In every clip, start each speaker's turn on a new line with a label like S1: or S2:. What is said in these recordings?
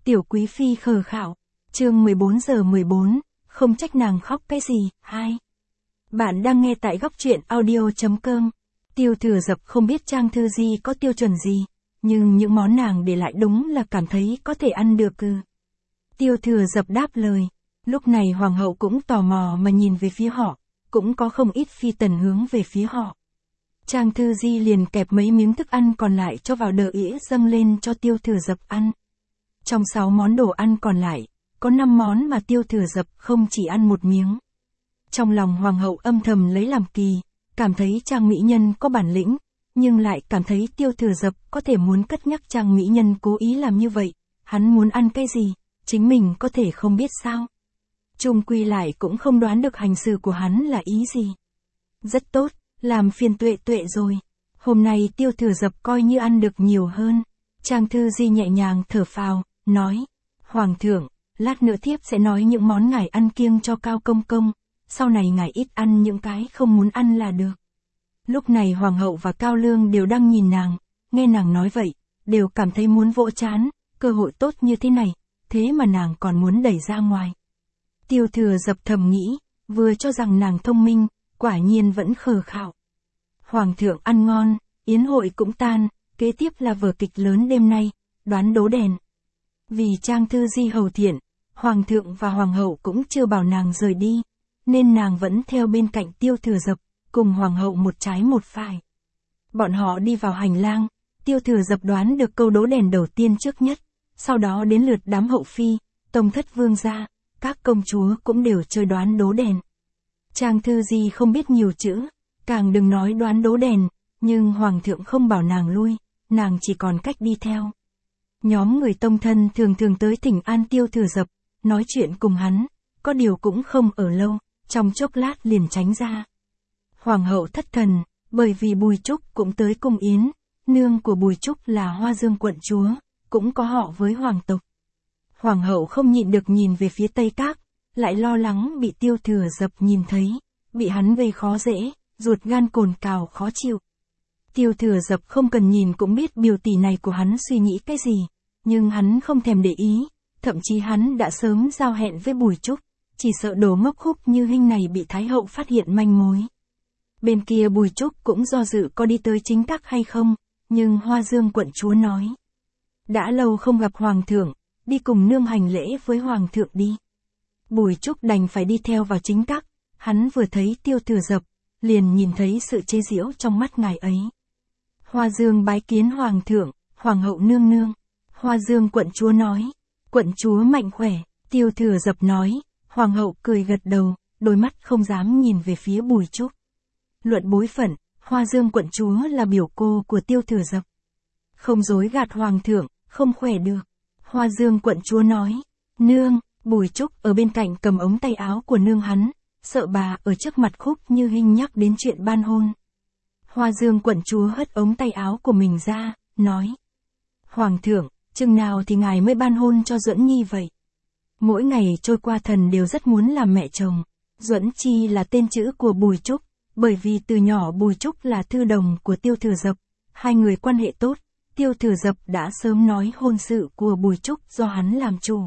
S1: Tiểu Quý Phi khờ khạo. Chương 14:14, không trách nàng khóc cái gì. 2. Bạn đang nghe tại góc truyện audio.com. Tiêu Thừa Dập không biết Trang Thư Di có tiêu chuẩn gì, nhưng những món nàng để lại đúng là cảm thấy có thể ăn được cư. Tiêu Thừa Dập đáp lời. Lúc này hoàng hậu cũng tò mò mà nhìn về phía họ, cũng có không ít phi tần hướng về phía họ. Trang Thư Di liền kẹp mấy miếng thức ăn còn lại cho vào đờ ĩa dâng lên cho Tiêu Thừa Dập ăn. Trong 6 món đồ ăn còn lại, có 5 món mà Tiêu Thừa Dập không chỉ ăn một miếng. Trong lòng hoàng hậu âm thầm lấy làm kỳ, cảm thấy Trang mỹ nhân có bản lĩnh, nhưng lại cảm thấy Tiêu Thừa Dập có thể muốn cất nhắc Trang mỹ nhân cố ý làm như vậy, hắn muốn ăn cái gì, chính mình có thể không biết sao. Chung quy lại cũng không đoán được hành xử của hắn là ý gì. Rất tốt, làm phiền Tuệ Tuệ rồi. Hôm nay Tiêu Thừa Dập coi như ăn được nhiều hơn. Trang Thư Di nhẹ nhàng thở phào, nói, Hoàng thượng, lát nữa thiếp sẽ nói những món ngài ăn kiêng cho Cao công công, sau này ngài ít ăn những cái không muốn ăn là được. Lúc này Hoàng hậu và Cao Lương đều đang nhìn nàng, nghe nàng nói vậy, đều cảm thấy muốn vỗ trán, cơ hội tốt như thế này, thế mà nàng còn muốn đẩy ra ngoài. Tiêu Thừa Dập thầm nghĩ, vừa cho rằng nàng thông minh, quả nhiên vẫn khờ khạo. Hoàng thượng ăn ngon, yến hội cũng tan, kế tiếp là vở kịch lớn đêm nay, đoán đố đèn. Vì Trang Thư Di hầu thiện, Hoàng thượng và Hoàng hậu cũng chưa bảo nàng rời đi, nên nàng vẫn theo bên cạnh Tiêu Thừa Dập, cùng Hoàng hậu một trái một phải. Bọn họ đi vào hành lang, Tiêu Thừa Dập đoán được câu đố đèn đầu tiên trước nhất, sau đó đến lượt đám hậu phi, tông thất vương gia, các công chúa cũng đều chơi đoán đố đèn. Trang Thư Di không biết nhiều chữ, càng đừng nói đoán đố đèn, nhưng Hoàng thượng không bảo nàng lui, nàng chỉ còn cách đi theo. Nhóm người tông thân thường tới thỉnh an Tiêu Thừa Dập, nói chuyện cùng hắn, có điều cũng không ở lâu, trong chốc lát liền tránh ra. Hoàng hậu thất thần, bởi vì Bùi Trúc cũng tới cung yến, nương của Bùi Trúc là Hoa Dương quận chúa, cũng có họ với hoàng tộc. Hoàng hậu không nhịn được nhìn về phía Tây Các, lại lo lắng bị Tiêu Thừa Dập nhìn thấy, bị hắn gây khó dễ, ruột gan cồn cào khó chịu. Tiêu Thừa Dập không cần nhìn cũng biết biểu tỷ này của hắn suy nghĩ cái gì, nhưng hắn không thèm để ý, thậm chí hắn đã sớm giao hẹn với Bùi Trúc, chỉ sợ đồ ngốc khúc như hình này bị Thái hậu phát hiện manh mối. Bên kia Bùi Trúc cũng do dự có đi tới chính các hay không, nhưng Hoa Dương quận chúa nói. Đã lâu không gặp Hoàng thượng, đi cùng nương hành lễ với Hoàng thượng đi. Bùi Trúc đành phải đi theo vào chính các, hắn vừa thấy Tiêu Thừa Dập, liền nhìn thấy sự chế giễu trong mắt ngài ấy. Hoa Dương bái kiến Hoàng thượng, Hoàng hậu nương nương. Hoa Dương quận chúa nói, quận chúa mạnh khỏe. Tiêu Thừa Dập nói, Hoàng hậu cười gật đầu, đôi mắt không dám nhìn về phía Bùi Trúc. Luận bối phận, Hoa Dương quận chúa là biểu cô của Tiêu Thừa Dập. Không dối gạt Hoàng thượng, không khỏe được. Hoa Dương quận chúa nói, nương. Bùi Trúc ở bên cạnh cầm ống tay áo của nương hắn, sợ bà ở trước mặt khúc như hình nhắc đến chuyện ban hôn. Hoa Dương quận chúa hất ống tay áo của mình ra, nói. Hoàng thượng, chừng nào thì ngài mới ban hôn cho Duẫn Nhi vậy? Mỗi ngày trôi qua thần đều rất muốn làm mẹ chồng. Duẫn Chi là tên chữ của Bùi Trúc, bởi vì từ nhỏ Bùi Trúc là thư đồng của Tiêu Thừa Dập, hai người quan hệ tốt, Tiêu Thừa Dập đã sớm nói hôn sự của Bùi Trúc do hắn làm chủ.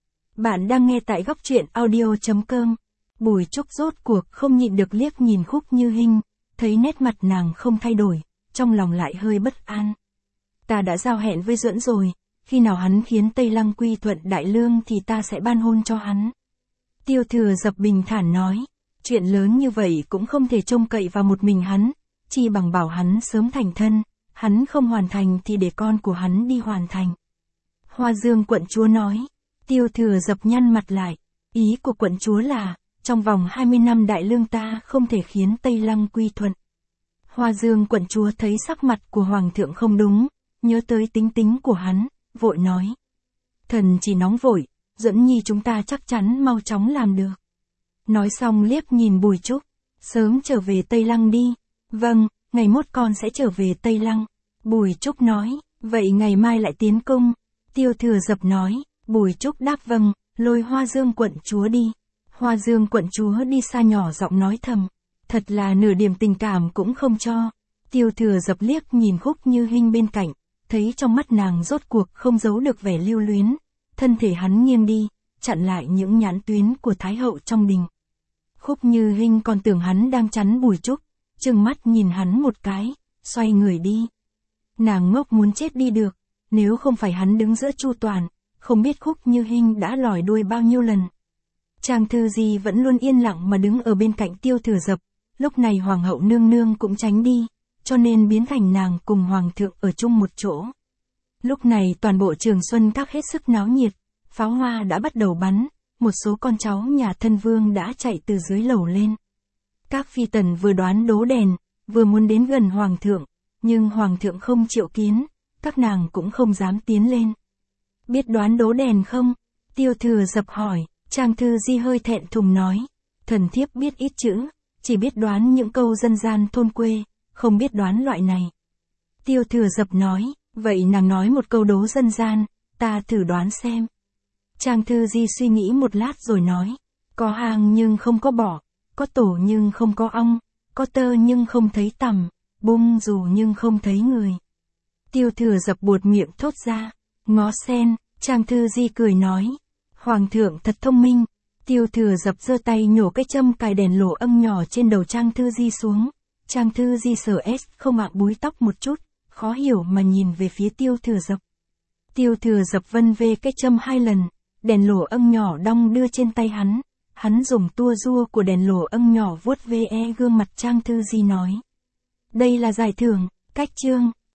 S1: Bạn đang nghe tại góc truyện audio.com. Bùi Trúc rốt cuộc không nhịn được liếc nhìn Khúc Như Hinh, thấy nét mặt nàng không thay đổi, trong lòng lại hơi bất an. Ta đã giao hẹn với Duẫn rồi, khi nào hắn khiến Tây Lăng quy thuận Đại Lương thì ta sẽ ban hôn cho hắn. Tiêu Thừa Dập bình thản nói, chuyện lớn như vậy cũng không thể trông cậy vào một mình hắn, chi bằng bảo hắn sớm thành thân, hắn không hoàn thành thì để con của hắn đi hoàn thành. Hoa Dương quận chúa nói. Tiêu Thừa Dập nhăn mặt lại, ý của quận chúa là, trong vòng 20 năm Đại Lương ta không thể khiến Tây Lăng quy thuận. Hoa Dương quận chúa thấy sắc mặt của Hoàng thượng không đúng, nhớ tới tính tính của hắn, vội nói. Thần chỉ nóng vội, Duẫn Nhi chúng ta chắc chắn mau chóng làm được. Nói xong liếc nhìn Bùi Trúc, sớm trở về Tây Lăng đi. Vâng, ngày mốt con sẽ trở về Tây Lăng. Bùi Trúc nói, vậy ngày mai lại tiến cung. Tiêu Thừa Dập nói. Bùi Trúc đáp vâng, lôi Hoa Dương quận chúa đi. Hoa Dương quận chúa đi xa nhỏ giọng nói thầm, thật là nửa điểm tình cảm cũng không cho. Tiêu Thừa Dập liếc nhìn Khúc Như Hinh bên cạnh, thấy trong mắt nàng rốt cuộc không giấu được vẻ lưu luyến, thân thể hắn nghiêng đi, chặn lại những nhãn tuyến của Thái hậu trong đình. Khúc Như Hinh còn tưởng hắn đang chắn Bùi Trúc, trừng mắt nhìn hắn một cái, xoay người đi. Nàng ngốc muốn chết đi được, nếu không phải hắn đứng giữa Chu Toàn, không biết Khúc Như Hinh đã lòi đuôi bao nhiêu lần. Trang Thư Di vẫn luôn yên lặng mà đứng ở bên cạnh Tiêu Thừa Dập, lúc này Hoàng hậu nương nương cũng tránh đi, cho nên biến thành nàng cùng Hoàng thượng ở chung một chỗ. Lúc này toàn bộ Trường Xuân Các hết sức náo nhiệt, pháo hoa đã bắt đầu bắn, một số con cháu nhà thân vương đã chạy từ dưới lầu lên. Các phi tần vừa đoán đố đèn, vừa muốn đến gần Hoàng thượng, nhưng Hoàng thượng không triệu kiến, các nàng cũng không dám tiến lên. Biết đoán đố đèn không? Tiêu Thừa Dập hỏi. Trang Thư Di hơi thẹn thùng nói. Thần thiếp biết ít chữ, chỉ biết đoán những câu dân gian thôn quê, không biết đoán loại này. Tiêu Thừa Dập nói, vậy nàng nói một câu đố dân gian, ta thử đoán xem. Trang Thư Di suy nghĩ một lát rồi nói, có hang nhưng không có bọ, có tổ nhưng không có ong, có tơ nhưng không thấy tằm, bung dù nhưng không thấy người. Tiêu Thừa Dập buột miệng thốt ra, ngó sen. Trang Thư Di cười nói, Hoàng thượng thật thông minh. Tiêu Thừa Dập giơ tay nhổ cái châm cài đèn lỗ âm nhỏ trên đầu Trang Thư Di xuống. Trang Thư Di sờ không ạ búi tóc một chút, khó hiểu mà nhìn về phía Tiêu Thừa Dập. Tiêu Thừa Dập vân vê cái châm 2 lần, đèn lỗ âm nhỏ đong đưa trên tay hắn. Hắn dùng tua rua của đèn lỗ âm nhỏ vuốt ve gương mặt Trang Thư Di nói. Đây là giải thưởng, cách chương.